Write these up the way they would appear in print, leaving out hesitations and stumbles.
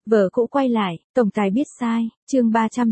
Vợ cũ quay lại, tổng tài biết sai, chương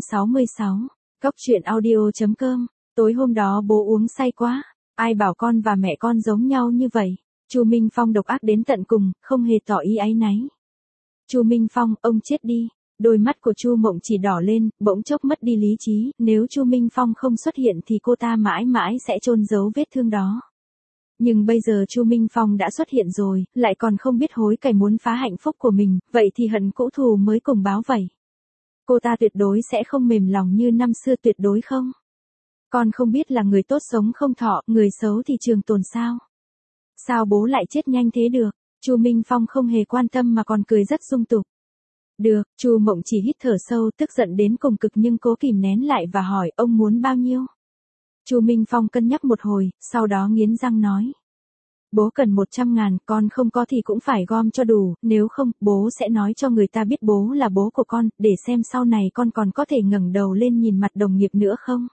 366. Cóc truyện audio.com. Tối hôm đó bố uống say quá, ai bảo con và mẹ con giống nhau như vậy. Chu Minh Phong độc ác đến tận cùng, không hề tỏ ý áy náy. Chu Minh Phong, ông chết đi. Đôi mắt của Chu Mộng Chỉ đỏ lên, bỗng chốc mất đi lý trí, nếu Chu Minh Phong không xuất hiện thì cô ta mãi mãi sẽ chôn giấu vết thương đó. Nhưng bây giờ Chu Minh Phong đã xuất hiện rồi, lại còn không biết hối cải muốn phá hạnh phúc của mình, vậy thì hận cũ thù mới cùng báo vậy. Cô ta tuyệt đối sẽ không mềm lòng như năm xưa, tuyệt đối không. Con không biết là người tốt sống không thọ, người xấu thì trường tồn sao? Sao bố lại chết nhanh thế được? Chu Minh Phong không hề quan tâm mà còn cười rất sung tục. Được, Chu Mộng Chỉ hít thở sâu, tức giận đến cùng cực nhưng cố kìm nén lại và hỏi ông muốn bao nhiêu? Chu Minh Phong cân nhắc một hồi, sau đó nghiến răng nói. Bố cần 100.000, con không có thì cũng phải gom cho đủ, nếu không, bố sẽ nói cho người ta biết bố là bố của con, để xem sau này con còn có thể ngẩng đầu lên nhìn mặt đồng nghiệp nữa không?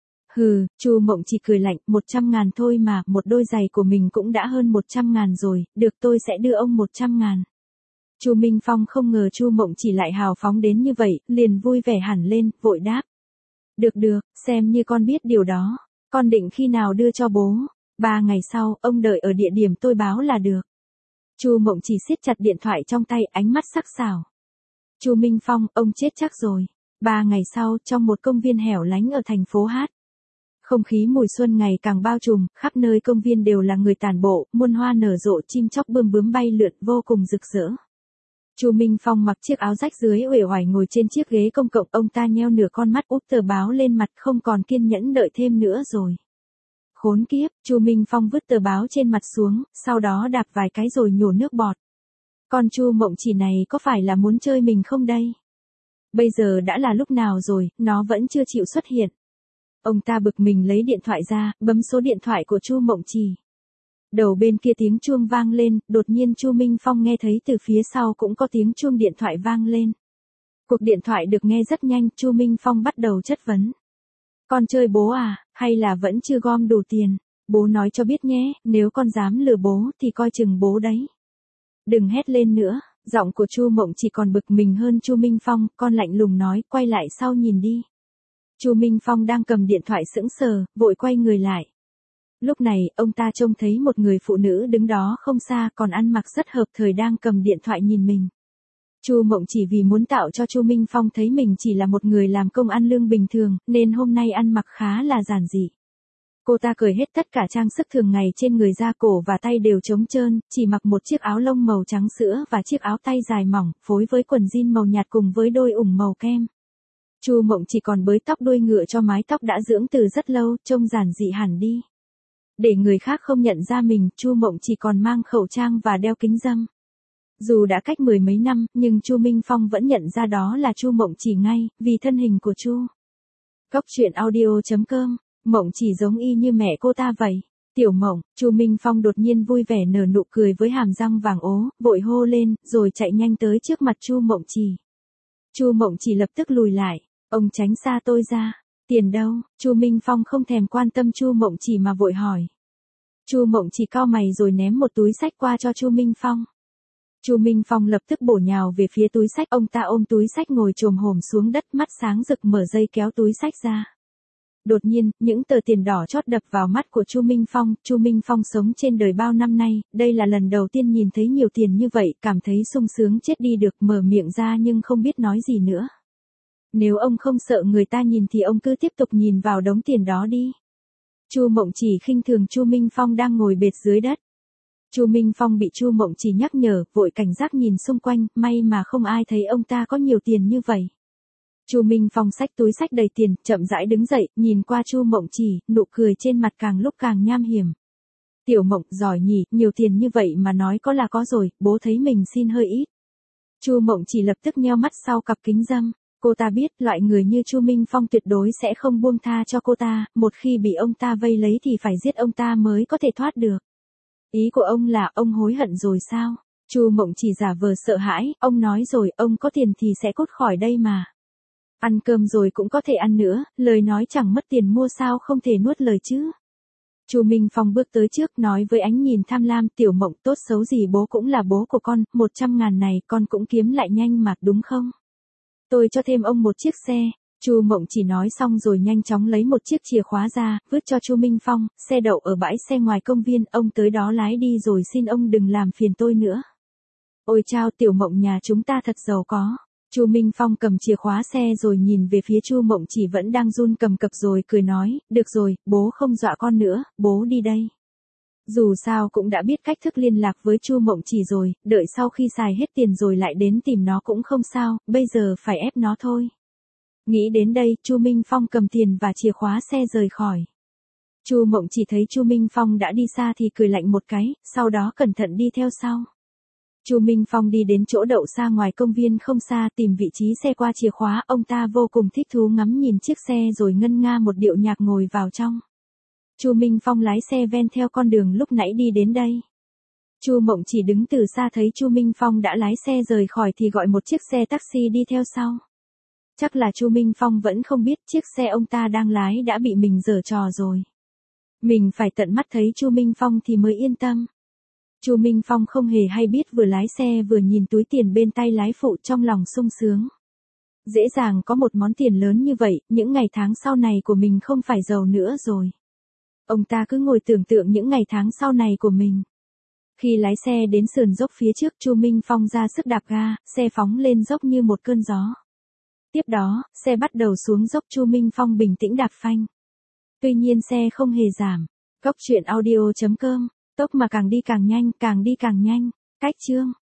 Hừ, Chu Mộng Chỉ cười lạnh, 100.000 thôi mà, một đôi giày của mình cũng đã hơn 100.000 rồi, được tôi sẽ đưa ông 100.000. Chu Minh Phong không ngờ Chu Mộng Chỉ lại hào phóng đến như vậy, liền vui vẻ hẳn lên, vội đáp. Được, xem như con biết điều đó, con định khi nào đưa cho bố? 3 ngày sau, ông đợi ở địa điểm tôi báo là được. Chu Mộng Chỉ siết chặt điện thoại trong tay, ánh mắt sắc sảo. Chu Minh Phong, ông chết chắc rồi. 3 ngày sau, trong một công viên hẻo lánh ở thành phố Hát. Không khí mùi xuân ngày càng bao trùm, khắp nơi công viên đều là người tản bộ, muôn hoa nở rộ, chim chóc bươm bướm bay lượn vô cùng rực rỡ. Chu Minh Phong mặc chiếc áo rách dưới uể oải ngồi trên chiếc ghế công cộng, ông ta nheo nửa con mắt úp tờ báo lên mặt, không còn kiên nhẫn đợi thêm nữa rồi. Khốn kiếp, Chu Minh Phong vứt tờ báo trên mặt xuống, sau đó đạp vài cái rồi nhổ nước bọt. Con Chu Mộng Chỉ này có phải là muốn chơi mình không đây? Bây giờ đã là lúc nào rồi, nó vẫn chưa chịu xuất hiện. Ông ta bực mình lấy điện thoại ra, bấm số điện thoại của Chu Mộng Chỉ. Đầu bên kia tiếng chuông vang lên, đột nhiên Chu Minh Phong nghe thấy từ phía sau cũng có tiếng chuông điện thoại vang lên. Cuộc điện thoại được nghe rất nhanh, Chu Minh Phong bắt đầu chất vấn. Con chơi bố à, hay là vẫn chưa gom đủ tiền? Bố nói cho biết nhé, nếu con dám lừa bố thì coi chừng bố đấy. Đừng hét lên nữa, giọng của Chu Mộng Chỉ còn bực mình hơn Chu Minh Phong, con lạnh lùng nói, quay lại sau nhìn đi. Chu Minh Phong đang cầm điện thoại sững sờ, vội quay người lại. Lúc này, ông ta trông thấy một người phụ nữ đứng đó không xa, còn ăn mặc rất hợp thời đang cầm điện thoại nhìn mình. Chu Mộng Chỉ vì muốn tạo cho Chu Minh Phong thấy mình chỉ là một người làm công ăn lương bình thường, nên hôm nay ăn mặc khá là giản dị. Cô ta cởi hết tất cả trang sức thường ngày trên người ra, cổ và tay đều trống trơn, chỉ mặc một chiếc áo lông màu trắng sữa và chiếc áo tay dài mỏng, phối với quần jean màu nhạt cùng với đôi ủng màu kem. Chu Mộng Chỉ còn bới tóc đuôi ngựa cho mái tóc đã dưỡng từ rất lâu, trông giản dị hẳn đi. Để người khác không nhận ra mình, Chu Mộng Chỉ còn mang khẩu trang và đeo kính râm. Dù đã cách 10 mấy năm, nhưng Chu Minh Phong vẫn nhận ra đó là Chu Mộng Chỉ ngay, vì thân hình của Chu. Cóc truyện audio.com, Mộng Chỉ giống y như mẹ cô ta vậy. Tiểu Mộng, Chu Minh Phong đột nhiên vui vẻ nở nụ cười với hàm răng vàng ố, vội hô lên, rồi chạy nhanh tới trước mặt Chu Mộng Chỉ. Chu Mộng Chỉ lập tức lùi lại, ông tránh xa tôi ra. Tiền đâu? Chu Minh Phong không thèm quan tâm Chu Mộng Chỉ mà vội hỏi. Chu Mộng Chỉ cau mày rồi ném một túi xách qua cho Chu Minh Phong. Chu Minh Phong lập tức bổ nhào về phía túi xách, ông ta ôm túi xách ngồi chồm hổm xuống đất, mắt sáng rực mở dây kéo túi xách ra. Đột nhiên, những tờ tiền đỏ chót đập vào mắt của Chu Minh Phong. Chu Minh Phong sống trên đời bao năm nay, đây là lần đầu tiên nhìn thấy nhiều tiền như vậy, cảm thấy sung sướng chết đi được, mở miệng ra nhưng không biết nói gì nữa. Nếu ông không sợ người ta nhìn thì ông cứ tiếp tục nhìn vào đống tiền đó đi. Chu Mộng Chỉ khinh thường Chu Minh Phong đang ngồi bệt dưới đất. Chu Minh Phong bị Chu Mộng Chỉ nhắc nhở, vội cảnh giác nhìn xung quanh, may mà không ai thấy ông ta có nhiều tiền như vậy. Chu Minh Phong xách túi xách đầy tiền, chậm rãi đứng dậy, nhìn qua Chu Mộng Chỉ, nụ cười trên mặt càng lúc càng nham hiểm. Tiểu Mộng, giỏi nhỉ, nhiều tiền như vậy mà nói có là có rồi, bố thấy mình xin hơi ít. Chu Mộng Chỉ lập tức nheo mắt sau cặp kính râm. Cô ta biết loại người như Chu Minh Phong tuyệt đối sẽ không buông tha cho cô ta, một khi bị ông ta vây lấy thì phải giết ông ta mới có thể thoát được. Ý của ông là ông hối hận rồi sao? Chu Mộng Chỉ giả vờ sợ hãi, ông nói rồi, ông có tiền thì sẽ cút khỏi đây mà. Ăn cơm rồi cũng có thể ăn nữa, lời nói chẳng mất tiền mua sao không thể nuốt lời chứ. Chu Minh Phong bước tới trước nói với ánh nhìn tham lam, Tiểu Mộng, tốt xấu gì bố cũng là bố của con, 100.000 này con cũng kiếm lại nhanh mà, đúng không? Tôi cho thêm ông một chiếc xe. Chu Mộng chỉ nói xong rồi nhanh chóng lấy một chiếc chìa khóa ra, vứt cho Chu Minh Phong, xe đậu ở bãi xe ngoài công viên, ông tới đó lái đi rồi, xin ông đừng làm phiền tôi nữa. Ôi chao, Tiểu Mộng nhà chúng ta thật giàu có. Chu Minh Phong cầm chìa khóa xe rồi nhìn về phía Chu Mộng chỉ vẫn đang run cầm cập rồi cười nói, được rồi, bố không dọa con nữa, bố đi đây. Dù sao cũng đã biết cách thức liên lạc với Chu Mộng chỉ rồi, đợi sau khi xài hết tiền rồi lại đến tìm nó cũng không sao, bây giờ phải ép nó thôi. Nghĩ đến đây, Chu Minh Phong cầm tiền và chìa khóa xe rời khỏi. Chu Mộng chỉ thấy Chu Minh Phong đã đi xa thì cười lạnh một cái, sau đó cẩn thận đi theo sau. Chu Minh Phong đi đến chỗ đậu xa ngoài công viên không xa, tìm vị trí xe qua chìa khóa, ông ta vô cùng thích thú ngắm nhìn chiếc xe rồi ngân nga một điệu nhạc ngồi vào trong. Chu Minh Phong lái xe ven theo con đường lúc nãy đi đến đây. Chu Mộng chỉ đứng từ xa thấy Chu Minh Phong đã lái xe rời khỏi thì gọi một chiếc xe taxi đi theo sau. Chắc là Chu Minh Phong vẫn không biết chiếc xe ông ta đang lái đã bị mình giở trò rồi. Mình phải tận mắt thấy Chu Minh Phong thì mới yên tâm. Chu Minh Phong không hề hay biết, vừa lái xe vừa nhìn túi tiền bên tay lái phụ trong lòng sung sướng. Dễ dàng có một món tiền lớn như vậy, những ngày tháng sau này của mình không phải giàu nữa rồi. Ông ta cứ ngồi tưởng tượng những ngày tháng sau này của mình. Khi lái xe đến sườn dốc phía trước, Chu Minh Phong ra sức đạp ga, xe phóng lên dốc như một cơn gió. Tiếp đó, xe bắt đầu xuống dốc, Chu Minh Phong bình tĩnh đạp phanh. Tuy nhiên xe không hề giảm. Cốc truyện audio.com, tốc mà càng đi càng nhanh, càng đi càng nhanh. Cách chương